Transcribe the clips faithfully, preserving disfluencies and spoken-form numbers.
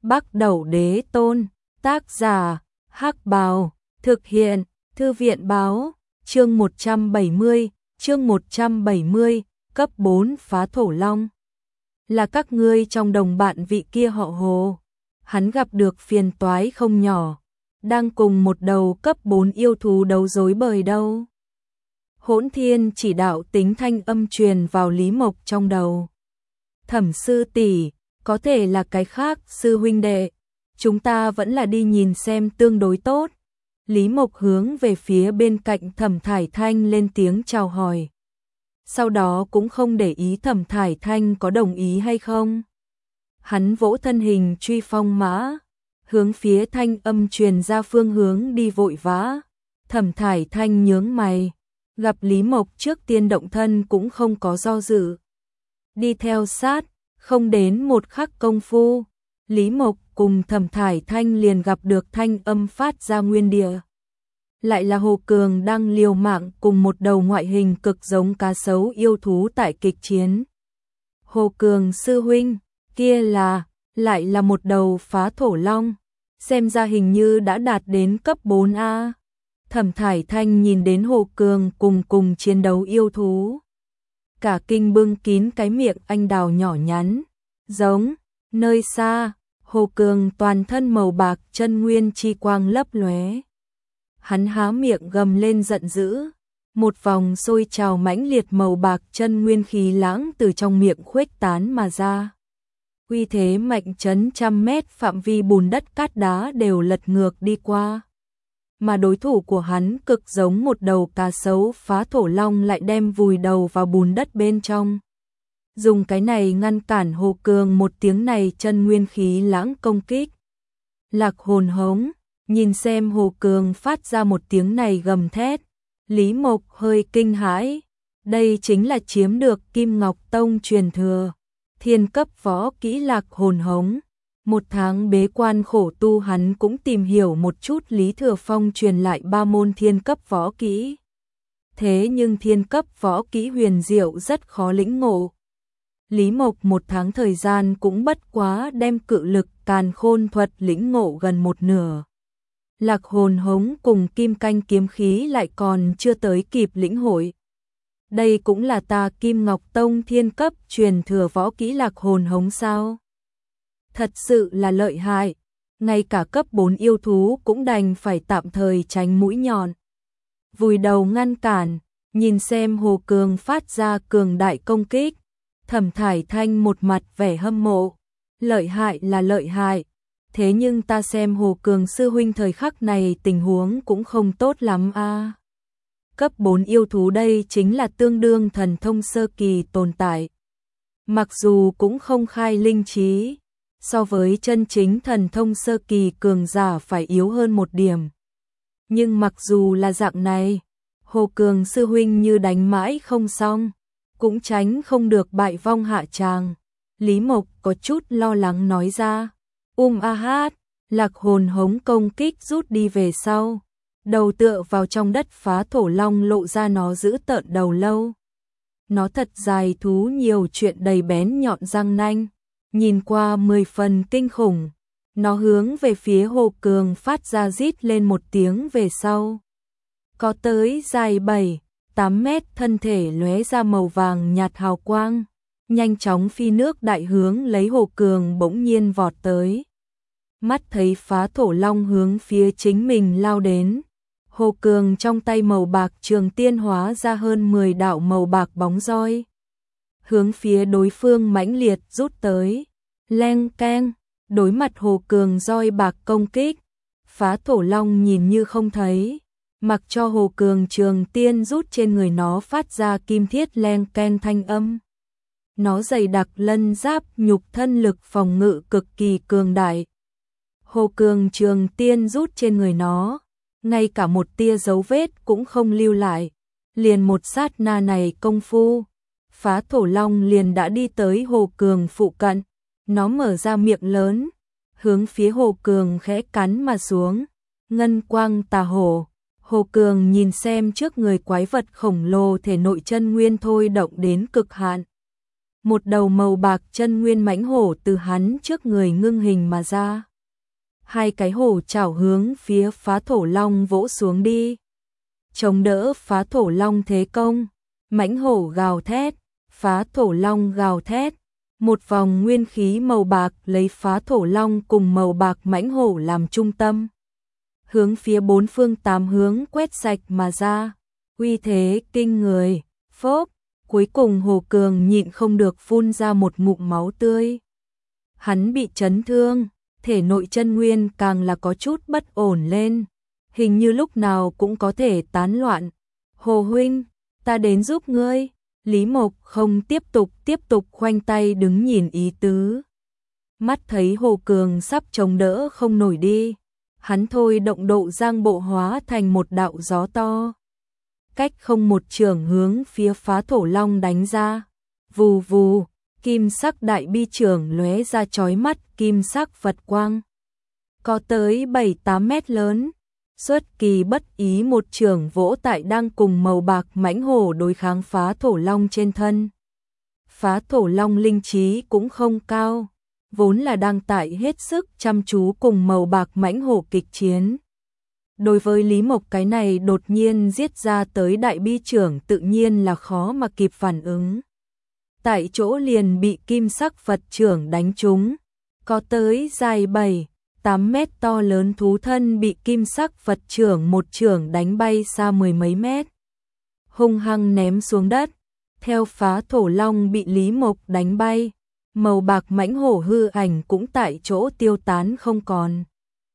Bắc Đẩu Đế Tôn, tác giả, Hắc Bào, thực hiện, Thư viện báo, chương một trăm bảy mươi, chương một trăm bảy mươi, cấp bốn phá thổ long. Là các ngươi trong đồng bạn vị kia họ Hồ, hắn gặp được phiền toái không nhỏ, đang cùng một đầu cấp bốn yêu thú đấu dối bời đâu. Hỗn Thiên chỉ đạo tính thanh âm truyền vào Lý Mộc trong đầu. Thẩm sư tỷ, có thể là cái khác, sư huynh đệ, chúng ta vẫn là đi nhìn xem tương đối tốt. Lý Mộc hướng về phía bên cạnh Thẩm Thải Thanh lên tiếng chào hỏi. Sau đó cũng không để ý Thẩm Thải Thanh có đồng ý hay không. Hắn vỗ thân hình truy phong mã, hướng phía thanh âm truyền ra phương hướng đi vội vã. Thẩm Thải Thanh nhướng mày, gặp Lý Mộc trước tiên động thân cũng không có do dự. Đi theo sát, không đến một khắc công phu, Lý Mộc cùng Thẩm Thải Thanh liền gặp được thanh âm phát ra nguyên địa. Lại là Hồ Cường đang liều mạng cùng một đầu ngoại hình cực giống cá sấu yêu thú tại kịch chiến. Hồ Cường sư huynh, kia là, lại là một đầu phá thổ long, xem ra hình như đã đạt đến cấp bốn A. Thẩm Thải Thanh nhìn đến Hồ Cường cùng cùng chiến đấu yêu thú. Cả kinh bưng kín cái miệng anh đào nhỏ nhắn, giống, nơi xa, Hồ Cường toàn thân màu bạc chân nguyên chi quang lấp lóe. Hắn há miệng gầm lên giận dữ, một vòng sôi trào mãnh liệt màu bạc chân nguyên khí lãng từ trong miệng khuếch tán mà ra. Uy thế mạnh chấn trăm mét phạm vi bùn đất cát đá đều lật ngược đi qua. Mà đối thủ của hắn cực giống một đầu cá sấu phá thổ long lại đem vùi đầu vào bùn đất bên trong. Dùng cái này ngăn cản Hồ Cường một tiếng này chân nguyên khí lãng công kích. Lạc hồn hống, nhìn xem Hồ Cường phát ra một tiếng này gầm thét. Lý Mộc hơi kinh hãi, đây chính là chiếm được Kim Ngọc Tông truyền thừa. Thiên cấp võ kỹ lạc hồn hống. Một tháng bế quan khổ tu hắn cũng tìm hiểu một chút Lý Thừa Phong truyền lại ba môn thiên cấp võ kỹ. Thế nhưng thiên cấp võ kỹ huyền diệu rất khó lĩnh ngộ. Lý Mộc một tháng thời gian cũng bất quá đem cự lực càn khôn thuật lĩnh ngộ gần một nửa. Lạc hồn hống cùng kim canh kiếm khí lại còn chưa tới kịp lĩnh hội. Đây cũng là ta Kim Ngọc Tông thiên cấp truyền thừa võ kỹ lạc hồn hống sao? Thật sự là lợi hại, ngay cả cấp bốn yêu thú cũng đành phải tạm thời tránh mũi nhọn. Vùi đầu ngăn cản, nhìn xem Hồ Cường phát ra cường đại công kích. Thẩm Thải Thanh một mặt vẻ hâm mộ, lợi hại là lợi hại, thế nhưng ta xem Hồ Cường sư huynh thời khắc này tình huống cũng không tốt lắm a. À. Cấp bốn yêu thú đây chính là tương đương thần thông sơ kỳ tồn tại. Mặc dù cũng không khai linh trí, so với chân chính thần thông sơ kỳ cường giả phải yếu hơn một điểm. Nhưng mặc dù là dạng này, Hồ Cường sư huynh như đánh mãi không xong, cũng tránh không được bại vong hạ tràng. Lý Mộc có chút lo lắng nói ra. Um a hát, lạc hồn hống công kích rút đi về sau. Đầu tựa vào trong đất phá thổ long lộ ra nó giữ tợn đầu lâu. Nó thật dài thú nhiều chuyện đầy bén nhọn răng nanh. Nhìn qua mười phần kinh khủng. Nó hướng về phía Hồ Cường phát ra rít lên một tiếng về sau. Có tới dài bảy, tám mét thân thể lóe ra màu vàng nhạt hào quang. Nhanh chóng phi nước đại hướng lấy Hồ Cường bỗng nhiên vọt tới. Mắt thấy phá thổ long hướng phía chính mình lao đến. Hồ Cường trong tay màu bạc trường tiên hóa ra hơn mười đạo màu bạc bóng roi. Hướng phía đối phương mãnh liệt rút tới. Leng keng, đối mặt Hồ Cường roi bạc công kích. Phá thổ long nhìn như không thấy. Mặc cho Hồ Cường trường tiên rút trên người nó phát ra kim thiết leng keng thanh âm. Nó dày đặc lân giáp nhục thân lực phòng ngự cực kỳ cường đại. Hồ Cường trường tiên rút trên người nó, ngay cả một tia dấu vết cũng không lưu lại. Liền một sát na này công phu, phá thổ long liền đã đi tới Hồ Cường phụ cận. Nó mở ra miệng lớn, hướng phía Hồ Cường khẽ cắn mà xuống. Ngân quang tà hổ. Hồ Cường nhìn xem trước người quái vật khổng lồ thể nội chân nguyên thôi động đến cực hạn. một đầu màu bạc chân nguyên mãnh hổ từ hắn trước người ngưng hình mà ra. Hai cái hổ chảo hướng phía Phá Thổ Long vỗ xuống đi. Chống đỡ Phá Thổ Long thế công, mãnh hổ gào thét, Phá Thổ Long gào thét. Một vòng nguyên khí màu bạc lấy Phá Thổ Long cùng màu bạc mãnh hổ làm trung tâm, hướng phía bốn phương tám hướng quét sạch mà ra, uy thế kinh người. Phốc, cuối cùng Hồ Cường nhịn không được phun ra một ngụm máu tươi. Hắn bị chấn thương, thể nội chân nguyên càng là có chút bất ổn lên, hình như lúc nào cũng có thể tán loạn. Hồ huynh, ta đến giúp ngươi. Lý Mộc không tiếp tục tiếp tục khoanh tay đứng nhìn ý tứ. Mắt thấy Hồ Cường sắp chống đỡ không nổi đi, hắn thôi động độ giang bộ hóa thành một đạo gió to. Cách không một trường hướng phía Phá Thổ Long đánh ra. Vù vù, kim sắc đại bi trường lóe ra chói mắt kim sắc Phật quang. Có tới bảy tám mét lớn. Xuất kỳ bất ý một trường vỗ tại đang cùng màu bạc mãnh hổ đối kháng Phá Thổ Long trên thân. Phá Thổ Long linh trí cũng không cao, vốn là đang tại hết sức chăm chú cùng màu bạc mãnh hổ kịch chiến. Đối với Lý Mộc cái này đột nhiên giết ra tới đại bi trưởng tự nhiên là khó mà kịp phản ứng. Tại chỗ liền bị kim sắc Phật trưởng đánh trúng, có tới dài bảy tám mét to lớn thú thân bị kim sắc Phật trưởng một trưởng đánh bay xa mười mấy mét. Hung hăng ném xuống đất, theo Phá Thổ Long bị Lý Mộc đánh bay, màu bạc mãnh hổ hư ảnh cũng tại chỗ tiêu tán không còn.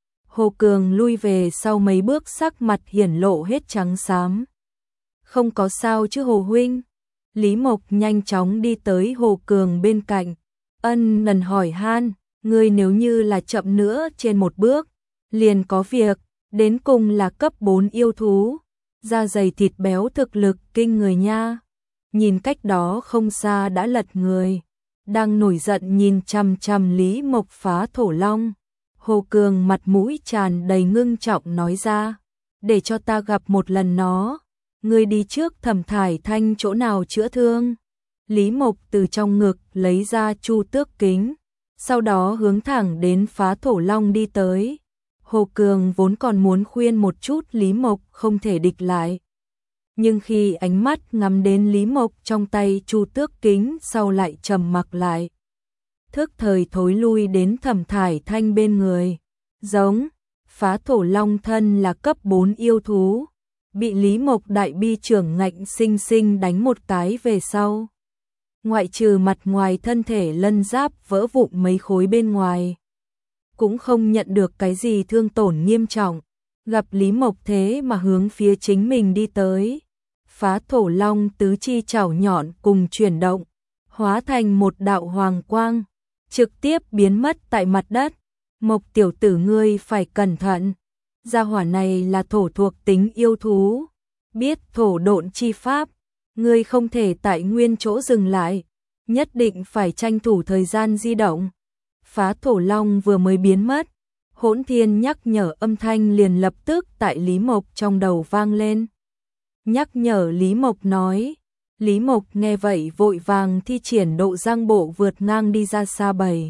Hồ Cường lui về sau mấy bước sắc mặt hiển lộ hết trắng xám. Không có sao chứ Hồ huynh? Lý Mộc nhanh chóng đi tới Hồ Cường bên cạnh, ân nần hỏi han. Ngươi nếu như là chậm nữa trên một bước, liền có việc, đến cùng là cấp bốn yêu thú, da dày thịt béo thực lực kinh người nha. Nhìn cách đó không xa đã lật người, đang nổi giận nhìn chằm chằm Lý Mộc Phá Thổ Long. Hồ Cường mặt mũi tràn đầy ngưng trọng nói ra, để cho ta gặp một lần nó, ngươi đi trước Thẩm Thải Thanh chỗ nào chữa thương. Lý Mộc từ trong ngực lấy ra chu tước kính, sau đó hướng thẳng đến Phá Thổ Long đi tới. Hồ Cường vốn còn muốn khuyên một chút Lý Mộc không thể địch lại. Nhưng khi ánh mắt ngắm đến Lý Mộc trong tay chu tước kính sau lại trầm mặc lại. Thức thời thối lui đến Thẩm Thải Thanh bên người. Giống, Phá Thổ Long thân là cấp bốn yêu thú, bị Lý Mộc đại bi trưởng ngạnh sinh sinh đánh một cái về sau. Ngoại trừ mặt ngoài thân thể lân giáp vỡ vụn mấy khối bên ngoài, cũng không nhận được cái gì thương tổn nghiêm trọng. Gặp Lý Mộc thế mà hướng phía chính mình đi tới, Phá Thổ Long tứ chi chảo nhọn cùng chuyển động, hóa thành một đạo hoàng quang, trực tiếp biến mất tại mặt đất. Mộc tiểu tử ngươi phải cẩn thận, gia hỏa này là thổ thuộc tính yêu thú, biết thổ độn chi pháp, ngươi không thể tại nguyên chỗ dừng lại, nhất định phải tranh thủ thời gian di động. Phá Thổ Long vừa mới biến mất, Hỗn Thiên nhắc nhở âm thanh liền lập tức tại Lý Mộc trong đầu vang lên. Nhắc nhở Lý Mộc nói, Lý Mộc nghe vậy vội vàng thi triển độ giang bộ vượt ngang đi ra xa bảy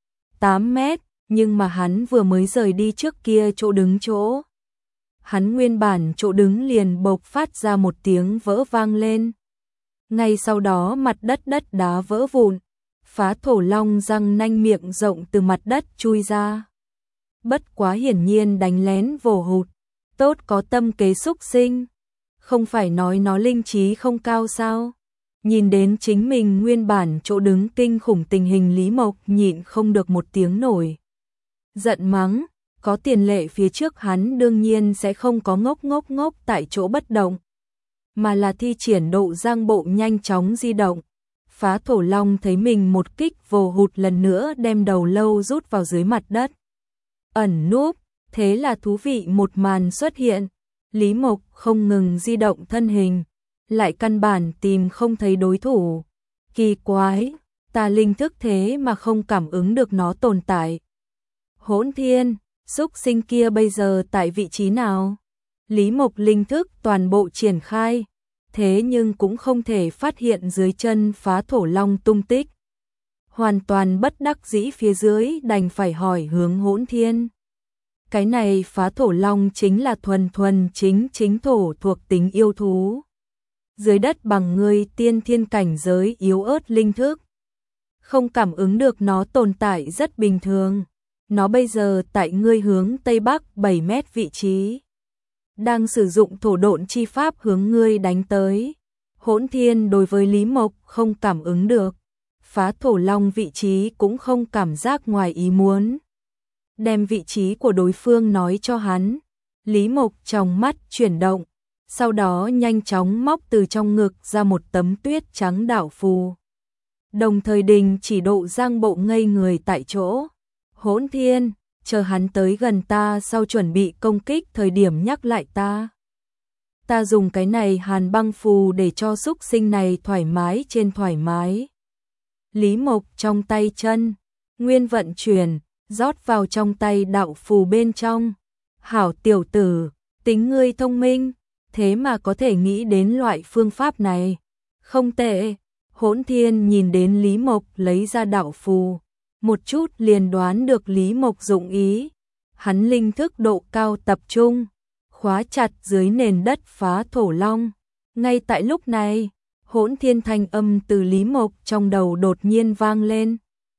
tám mét, nhưng mà hắn vừa mới rời đi trước kia chỗ đứng chỗ. Hắn nguyên bản chỗ đứng liền bộc phát ra một tiếng vỡ vang lên. Ngay sau đó mặt đất đất đá vỡ vụn, Phá Thổ Long răng nanh miệng rộng từ mặt đất chui ra. Bất quá hiển nhiên đánh lén vồ hụt, tốt có tâm kế xúc sinh. Không phải nói nó linh trí không cao sao? Nhìn đến chính mình nguyên bản chỗ đứng kinh khủng tình hình, Lý Mộc nhịn không được một tiếng nổi giận mắng, có tiền lệ phía trước hắn đương nhiên sẽ không có ngốc ngốc ngốc tại chỗ bất động, mà là thi triển độ giang bộ nhanh chóng di động. Phá Thổ Long thấy mình một kích vồ hụt lần nữa đem đầu lâu rút vào dưới mặt đất, ẩn núp, thế là thú vị một màn xuất hiện. Lý Mộc không ngừng di động thân hình, lại căn bản tìm không thấy đối thủ. Kỳ quái, ta linh thức thế mà không cảm ứng được nó tồn tại. Hỗn Thiên, xúc sinh kia bây giờ tại vị trí nào? Lý Mộc linh thức toàn bộ triển khai, thế nhưng cũng không thể phát hiện dưới chân phá thổ long tung tích. Hoàn toàn bất đắc dĩ phía dưới đành phải hỏi hướng Hỗn Thiên. Cái này phá thổ long chính là thuần thuần chính chính thổ thuộc tính yêu thú. Dưới đất bằng ngươi tiên thiên cảnh giới yếu ớt linh thức. Không cảm ứng được nó tồn tại rất bình thường. Nó bây giờ tại ngươi hướng Tây Bắc bảy mét vị trí. Đang sử dụng thổ độn chi pháp hướng ngươi đánh tới. Hỗn Thiên đối với Lý Mộc không cảm ứng được. Phá thổ long vị trí cũng không cảm giác ngoài ý muốn. Đem vị trí của đối phương nói cho hắn. Lý Mộc trong mắt chuyển động. Sau đó nhanh chóng móc từ trong ngực ra một tấm tuyết trắng đạo phù. Đồng thời đình chỉ độ Giang Bộ ngây người tại chỗ. Hỗn Thiên, chờ hắn tới gần ta sau chuẩn bị công kích thời điểm nhắc lại ta. Ta dùng cái này hàn băng phù để cho xúc sinh này thoải mái trên thoải mái. Lý Mộc trong tay chân, nguyên vận chuyển, rót vào trong tay đạo phù bên trong. Hảo tiểu tử, tính ngươi thông minh, thế mà có thể nghĩ đến loại phương pháp này. Không tệ. Hỗn Thiên nhìn đến Lý Mộc lấy ra đạo phù, một chút liền đoán được Lý Mộc dụng ý. Hắn linh thức độ cao tập trung, khóa chặt dưới nền đất phá thổ long. Ngay tại lúc này, Hỗn Thiên thanh âm từ Lý Mộc trong đầu đột nhiên vang lên.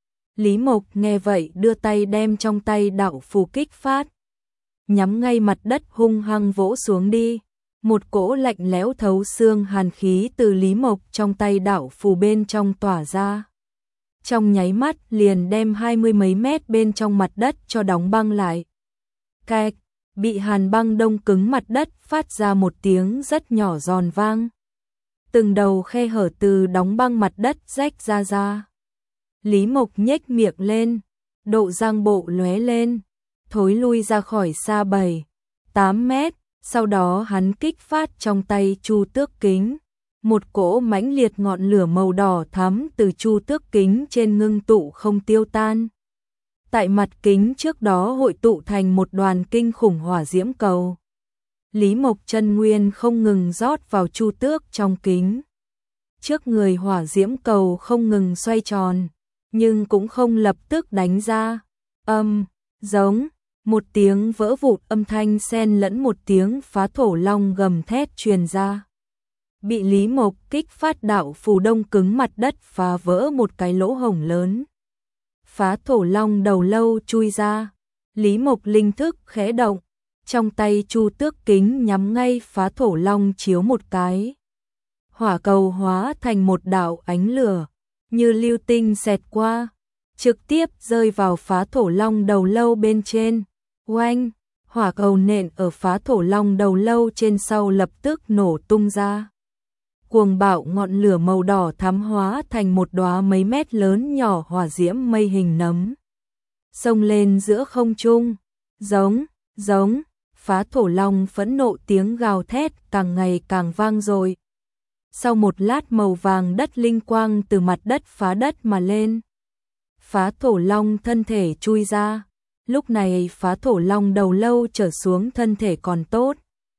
Lý Mộc nghe vậy đưa tay đem trong tay đạo phù kích phát. Nhắm ngay mặt đất hung hăng vỗ xuống đi. Một cỗ lạnh lẽo thấu xương hàn khí từ Lý Mộc trong tay đạo phù bên trong tỏa ra. Trong nháy mắt liền đem hai mươi mấy mét bên trong mặt đất cho đóng băng lại. Cạch, bị hàn băng đông cứng mặt đất phát ra một tiếng rất nhỏ giòn vang. Từng đầu khe hở từ đóng băng mặt đất rách ra ra. Lý Mộc nhếch miệng lên, độ Giang Bộ lóe lên, thối lui ra khỏi xa bảy, tám mét. Sau đó hắn kích phát trong tay Chu Tước Kính. Một cỗ mãnh liệt ngọn lửa màu đỏ thắm từ Chu Tước Kính trên ngưng tụ không tiêu tan. Tại mặt kính trước đó hội tụ thành một đoàn kinh khủng hỏa diễm cầu. Lý Mộc chân nguyên không ngừng rót vào Chu Tước trong kính. Trước người hỏa diễm cầu không ngừng xoay tròn, nhưng cũng không lập tức đánh ra. Âm, giống. Một tiếng vỡ vụn âm thanh xen lẫn một tiếng phá thổ long gầm thét truyền ra. Bị Lý Mộc kích phát đạo phù đông cứng mặt đất phá vỡ một cái lỗ hổng lớn. Phá thổ long đầu lâu chui ra. Lý Mộc linh thức khẽ động. Trong tay Chu Tước Kính nhắm ngay phá thổ long chiếu một cái. Hỏa cầu hóa thành một đạo ánh lửa, như lưu tinh xẹt qua, trực tiếp rơi vào phá thổ long đầu lâu bên trên. Oanh, hỏa cầu nện ở phá thổ long đầu lâu trên sau lập tức nổ tung ra. Cuồng bạo ngọn lửa màu đỏ thắm hóa thành một đóa mấy mét lớn nhỏ hỏa diễm mây hình nấm. Xông lên giữa không trung, giống, giống, phá thổ long phẫn nộ tiếng gào thét càng ngày càng vang dội. Sau một lát màu vàng đất linh quang từ mặt đất phá đất mà lên. Phá thổ long thân thể chui ra. Lúc này phá thổ long đầu lâu trở xuống thân thể còn tốt.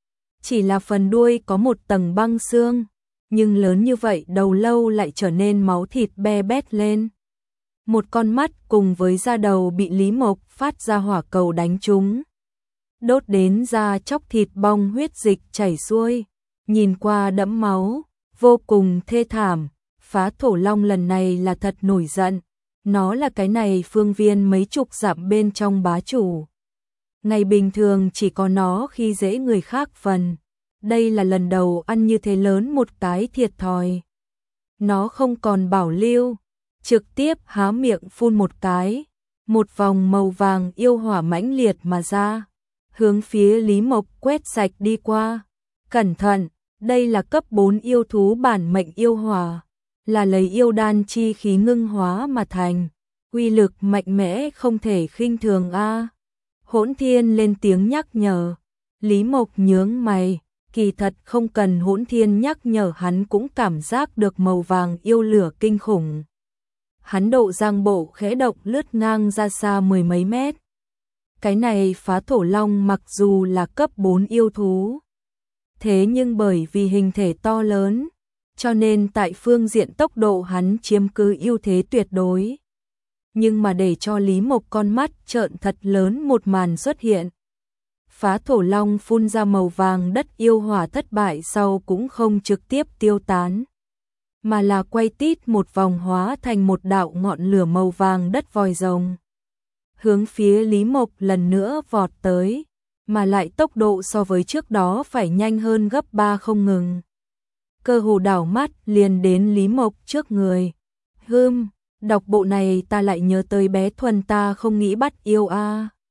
Chỉ là phần đuôi có một tầng băng xương, nhưng lớn như vậy đầu lâu lại trở nên máu thịt be bét lên. Một con mắt cùng với da đầu bị Lý Mộc phát ra hỏa cầu đánh trúng. Đốt đến da chóc thịt bong huyết dịch chảy xuôi, nhìn qua đẫm máu, vô cùng thê thảm. Phá thổ long lần này là thật nổi giận. Nó là cái này phương viên mấy chục dặm bên trong bá chủ. Ngày bình thường chỉ có nó khi dễ người khác phần. Đây là lần đầu ăn như thế lớn một cái thiệt thòi. Nó không còn bảo lưu, trực tiếp há miệng phun một cái. Một vòng màu vàng yêu hỏa mãnh liệt mà ra, hướng phía Lý Mộc quét sạch đi qua. Cẩn thận, đây là cấp bốn yêu thú bản mệnh yêu hỏa. Là lấy yêu đan chi khí ngưng hóa mà thành, uy lực mạnh mẽ không thể khinh thường a. Hỗn Thiên lên tiếng nhắc nhở. Lý Mộc nhướng mày, kỳ thật không cần Hỗn Thiên nhắc nhở hắn cũng cảm giác được màu vàng yêu lửa kinh khủng. Hắn độ Giang Bộ khẽ động lướt ngang ra xa mười mấy mét. Cái này phá thổ long mặc dù là cấp bốn yêu thú, Thế nhưng bởi vì hình thể to lớn, cho nên tại phương diện tốc độ hắn chiếm cứ ưu thế tuyệt đối. Nhưng mà để cho Lý Mộc con mắt trợn thật lớn một màn xuất hiện. Phá thổ long phun ra màu vàng đất yêu hỏa thất bại sau cũng không trực tiếp tiêu tán, mà là quay tít một vòng hóa thành một đạo ngọn lửa màu vàng đất vòi rồng. Hướng phía Lý Mộc lần nữa vọt tới, mà lại tốc độ so với trước đó phải nhanh hơn gấp ba không ngừng. Cơ hồ đảo mắt liền đến Lý Mộc trước người. Hưm, đọc bộ này ta lại nhớ tới bé Thuần ta không nghĩ bắt yêu a. À.